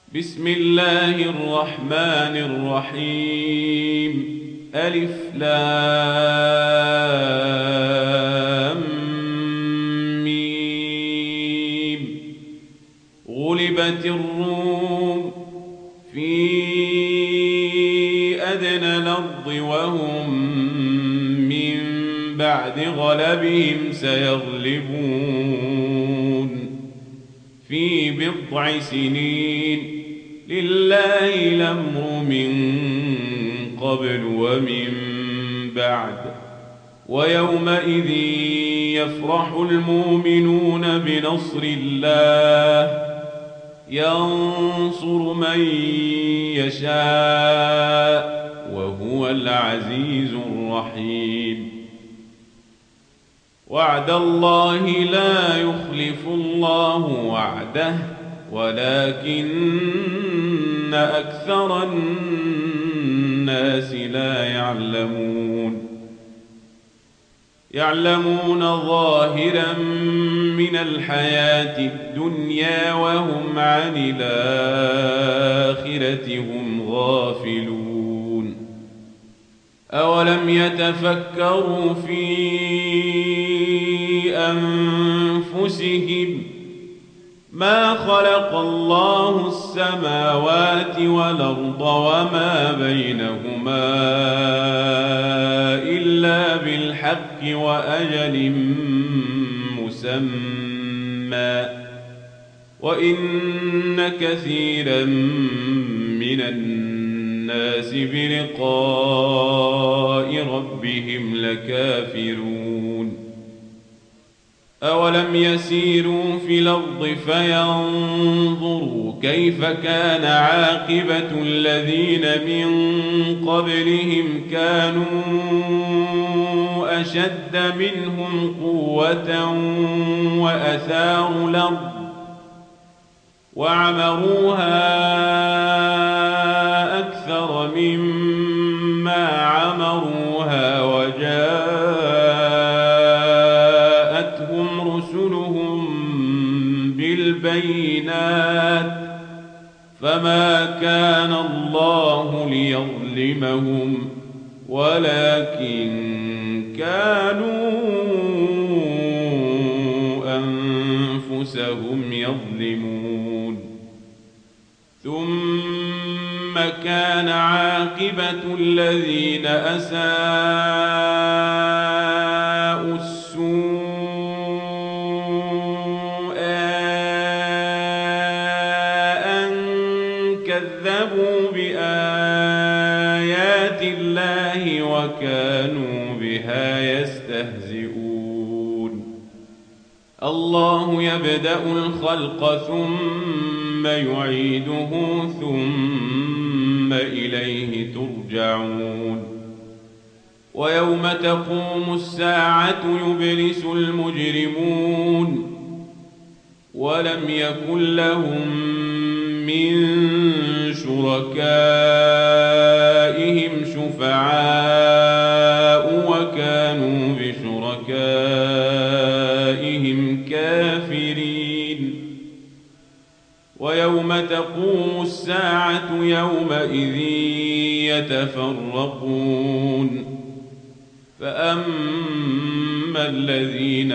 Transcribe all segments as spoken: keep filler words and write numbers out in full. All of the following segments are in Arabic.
بسم الله الرحمن الرحيم. ألف لام ميم. غلبت الروم في أدنى الأرض وهم من بعد غلبهم سيغلبون في بضع سنين. لله الأمر من قبل ومن بعد. ويومئذ يفرح المؤمنون بنصر الله ينصر من يشاء وهو العزيز الرحيم. وعد الله لا يخلف الله وعده ولكن أكثر الناس لا يعلمون. يعلمون ظاهرا من الحياة الدنيا وهم عن الآخرة هم غافلون. أولم يتفكروا في أنفسهم ما خلق الله السماوات والأرض وما بينهما إلا بالحق وأجل مسمى وإن كثيرا من الناس بلقاء ربهم لكافرون. أولم يسيروا في الأرض فينظروا كيف كان عاقبة الذين من قبلهم كانوا أشد منهم قوة وأثاروا الأرض وعمروها أكثر مما عمروها وجاءتهم رسلهم بالبينات فما كان الله ليظلمهم ولكن كانوا أنفسهم يظلمون. ثم كان عاقبة الذين أساءوا السوء أن كذبوا بآيات الله وكانوا بها يستهزئون. الله يبدأ الخلق ثم يعيده ثم إليه ترجعون. ويوم تقوم الساعة يبلس المجرمون ولم يكن لهم من شركائهم شفعاء وكانوا بشركائهم كافرين. ويوم تقوم الساعة يومئذ يتفرقون. فأما الذين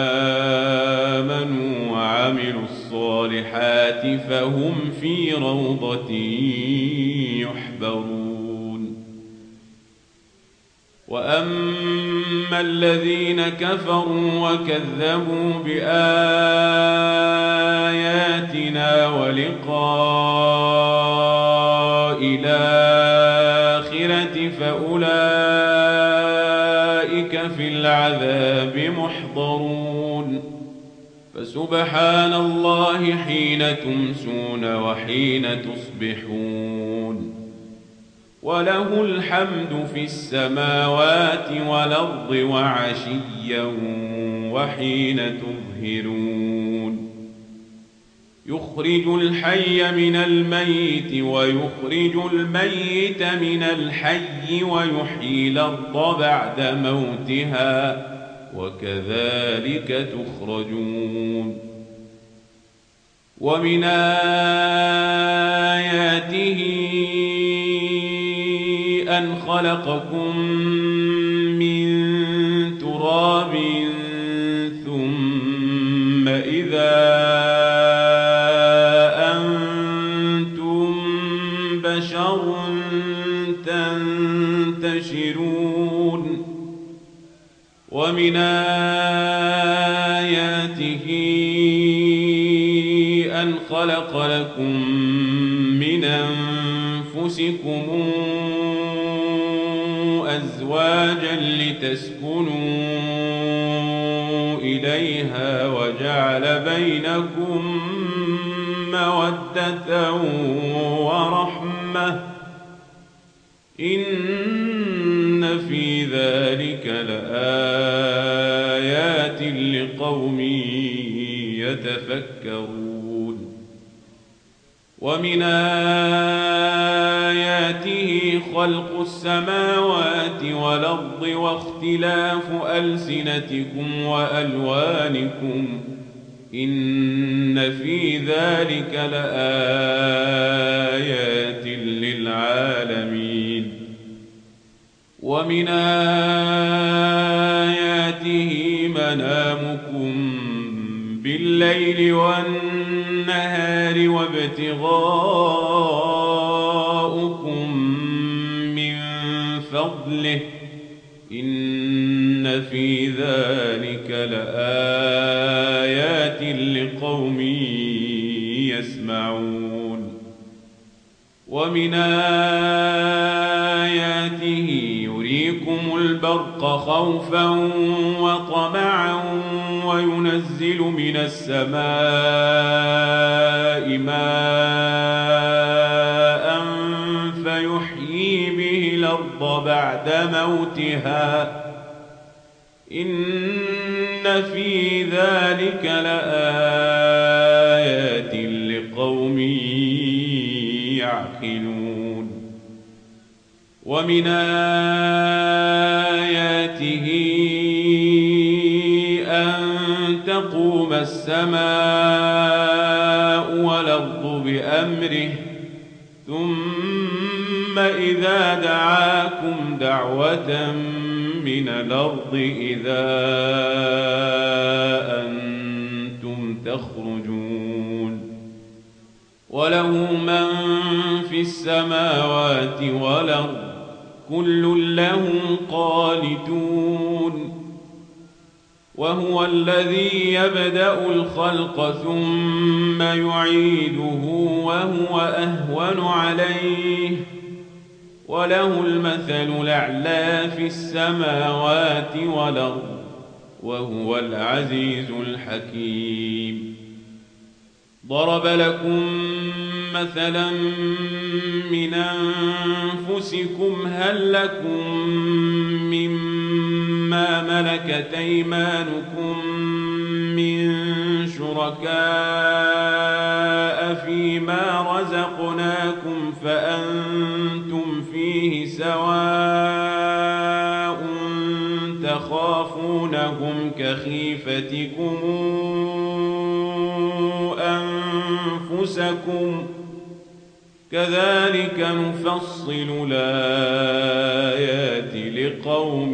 آمنوا وعملوا الصالحات فهم في روضة يحبرون. وأما الذين كفروا وكذبوا بآياتنا ولقاء الآخرة فأولئك في العذاب محضرون. فسبحان الله حين تمسون وحين تصبحون وله الحمد في السماوات والأرض وعشيا وحين تظهرون. يخرج الحي من الميت ويخرج الميت من الحي ويحيي الأرض بعد موتها وكذلك تخرجون. ومن آياته أن خلقكم من تراب ثم إذا أنتم بشر تنتشرون ومن آياته أن خلق لكم من أنفسكم أزواجا لتسكنوا إليها وجعل بينكم مودة ورحمة إن في ذلك لآيات لقوم يتفكرون ومن آياته خلق السماوات والأرض واختلاف ألسنتكم وألوانكم إن في ذلك لآيات للعالمين ومن آياته منامكم بالليل والنهار وابتغاؤكم من فضله إن في ذلك لآيات لقوم يسمعون ومن آياته يريكم البرق خوفا وطمعا وينزل من السماء ماء فيحيي به الأرض بعد موتها إن في ذلك لآيات لقوم يعقلون ومن آياته أن تقوم السماء والأرض بأمره ثم إذا دعاكم دعوة من الأرض إذا أنتم تخرجون وله من في السماوات والأرض كل له قانتون وهو الذي يبدأ الخلق ثم يعيده وهو أهون عليه وله المثل الأعلى في السماوات والأرض وهو العزيز الحكيم ضرب لكم مثلا من أنفسكم هل لكم مما ملكت أيمانكم من شركاء فيما رزقناكم فأنتم فيه سواء تخافونهم كخيفتكم أنفسكم كذلك نفصل الآيات لقوم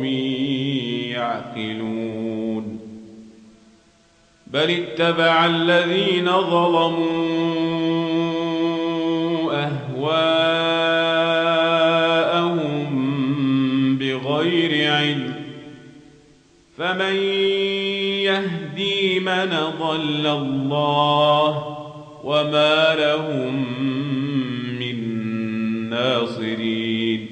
يعقلون بل اتبع الذين ظلموا أهواءهم بغير علم فمن يهدي من ضل الله وما لهم من ناصرين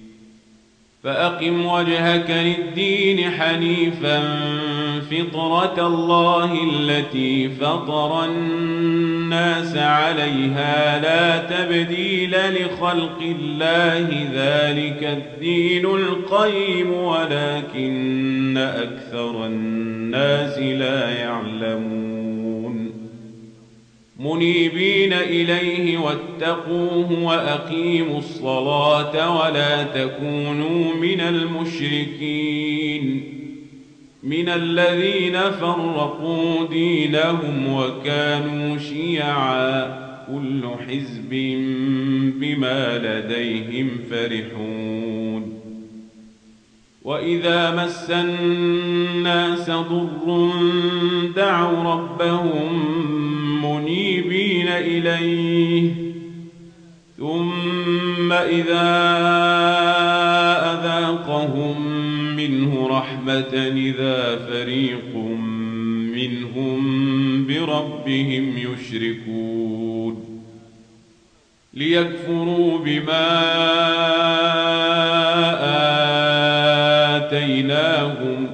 فأقم وجهك للدين حنيفا فطرة الله التي فطر الناس عليها لا تبديل لخلق الله ذلك الدين القيم ولكن أكثر الناس لا يعلمون منيبين إليه واتقوه وأقيموا الصلاة ولا تكونوا من المشركين من الذين فرقوا دينهم وكانوا شيعا كل حزب بما لديهم فرحون وإذا مس الناس ضر دعوا ربهم منيبين إليه ثم إذا أذاقهم منه رحمة إذا فريق منهم بربهم يشركون ليكفروا بما آتيناهم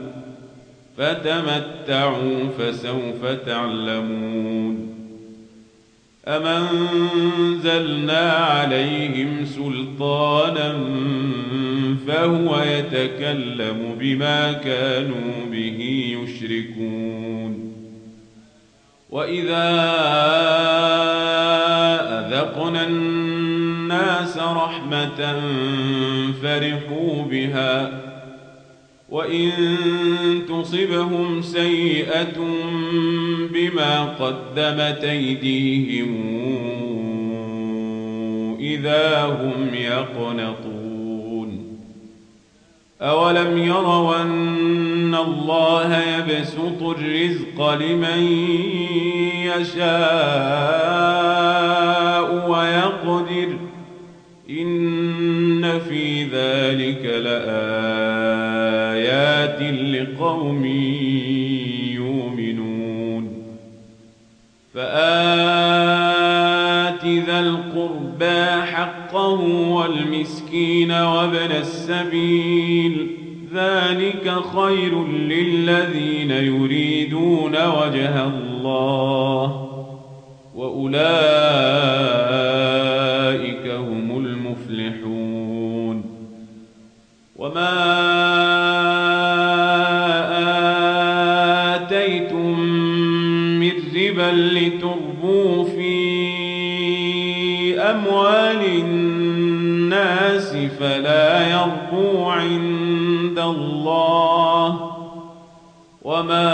فتمتعوا فسوف تعلمون أم أنزلنا عليهم سلطانا فهو يتكلم بما كانوا به يشركون وإذا أذقنا الناس رحمة فرحوا بها وإن تصبهم سيئة بما قدمت أيديهم إذا هم يقنطون أولم يروا أن الله يبسط الرزق لمن يشاء ويقدر إن في ذلك لآيات لقوم يؤمنون فآت ذا القربى حقه والمسكين وابن السبيل ذلك خير للذين يريدون وجه الله وأولئك هم المفلحون وما آتيتم من ربا لتربوا في أموال الناس فلا يربو عند الله وما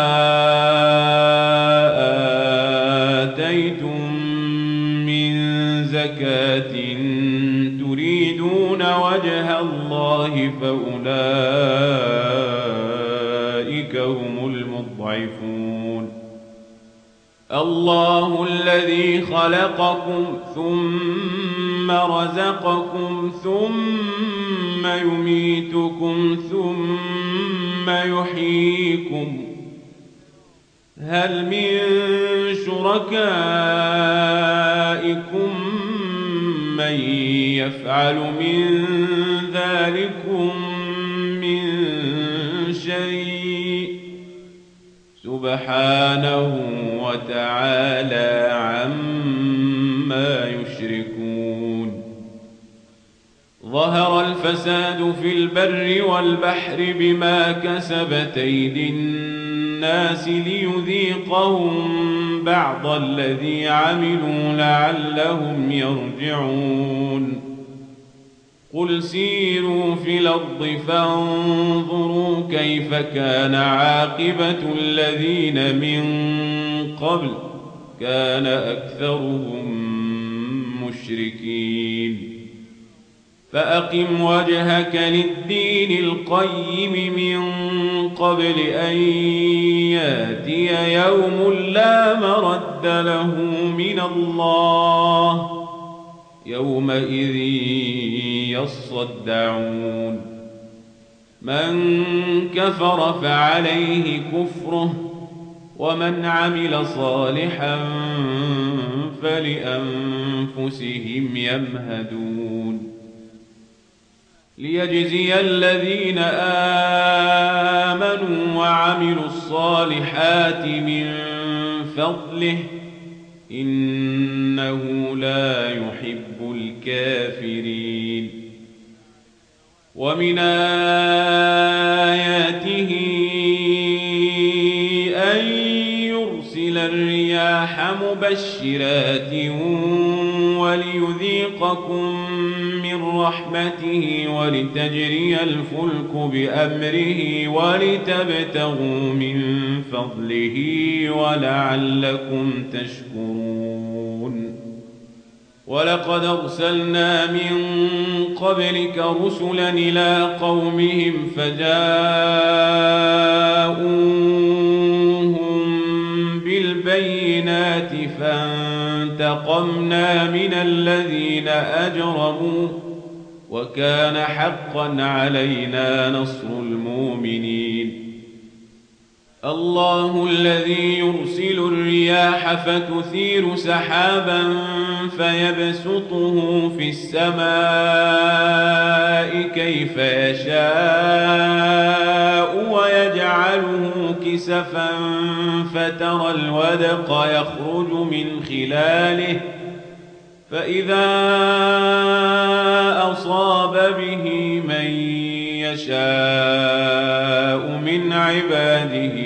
آتيتم من زكاة تريدون وجه الله فأولئك هم المضعفون الله الذي خلقكم ثم رزقكم ثم يميتكم ثم يحييكم هل من شركائكم من يفعل من ذلكم من شيء سبحانه وتعالى عما يشركون ظهر الفساد في البر والبحر بما كسبت أيدي الناس ليذيقهم بعض الذي عملوا لعلهم يرجعون قل سيروا في الأرض فانظروا كيف كان عاقبة الذين من قبل كان أكثرهم مشركين فأقم وجهك للدين القيم من قبل أن ياتي يوم لا مرد له من الله يومئذ يصدعون من كفر فعليه كفره ومن عمل صالحا فلأنفسهم يمهدون ليجزي الذين آمنوا وعملوا الصالحات من فضله إنه لا يحب الكافرين ومن آياته أن يرسل الرياح مبشرات وليذيقكم من رحمته ولتجري الفلك بأمره ولتبتغوا من فضله ولعلكم تشكرون ولقد أرسلنا من قبلك رسلا إلى قومهم فجاءوهم بالبينات فانتقمنا من الذين أجرموا وكان حقا علينا نصر المؤمنين. الله الذي يرسل الرياح فتثير سحابا فيبسطه في السماء كيف يشاء ويجعله كسفا فترى الودق يخرج من خلاله فإذا أصاب به من يشاء من عباده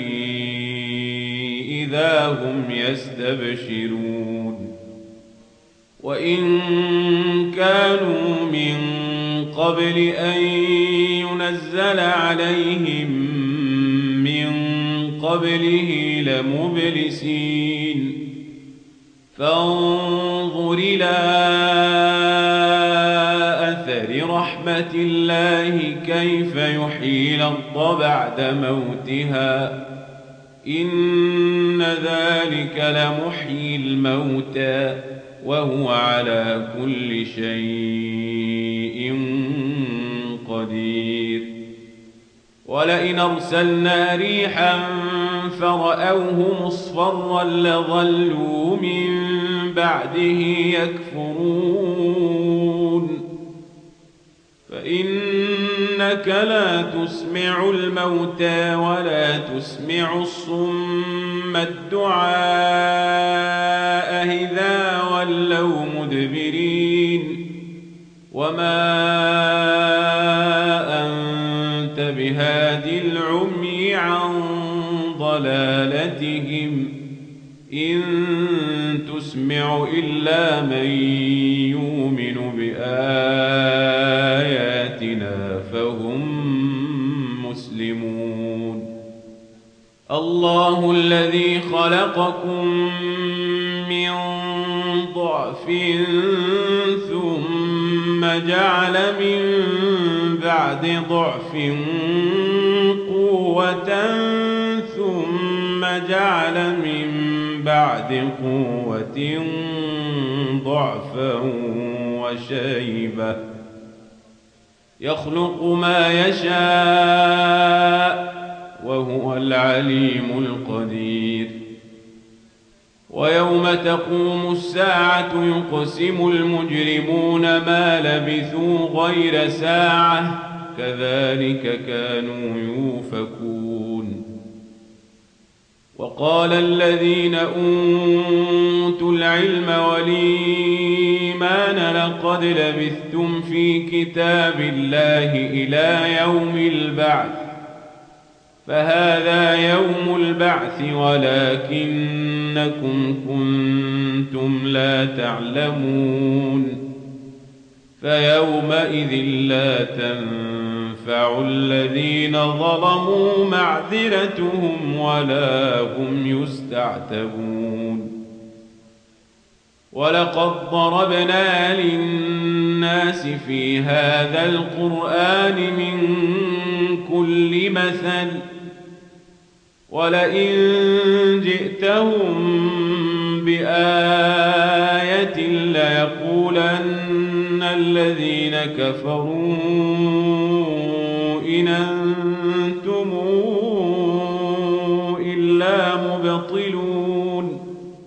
إذا هم يستبشرون. وإن كانوا من قبل أن ينزل عليهم من قبله لمبلسين. فانظر إلى أثر رحمة الله كيف يحيي الأرض بعد موتها إن ذلك لمحيي الموتى وهو على كل شيء قدير. ولئن أرسلنا ريحا فرأوه مصفرا لظلوا من بعده يكفرون. فإنك لا تسمع الموتى ولا تسمع الصم الدعاء إذا ولوا مدبرين. وما أنت بهادي العمي عن ضلالتهم إن تسمع إلا من يؤمن بآياتنا فهم مسلمون. الله الذي خلقكم من ضعف ثم جعل من بعد ضعف قوة ثم جعل من بعد قوة ضعفا وشيبة يخلق ما يشاء وهو العليم القدير. ويوم تقوم الساعة يقسم المجرمون ما لبثوا غير ساعة كذلك كانوا يؤفكون. وقال الذين أوتوا العلم والإيمان لقد لبثتم في كتاب الله إلى يوم البعث فهذا يوم البعث ولكنكم كنتم لا تعلمون. فيومئذ لا تنفع الذين ظلموا معذرتهم ولا هم يستعتبون. ولقد ضربنا للناس في هذا القرآن من كل مثل ولئن جئتهم بآية ليقولن الذين كفروا إن أنتم إلا مبطلون.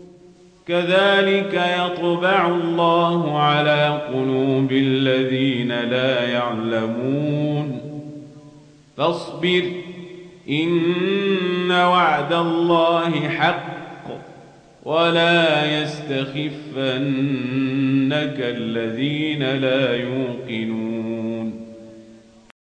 كذلك يطبع الله على قلوب الذين لا يعلمون. فاصبر إن وعد الله حق ولا يستخفنك الذين لا يوقنون.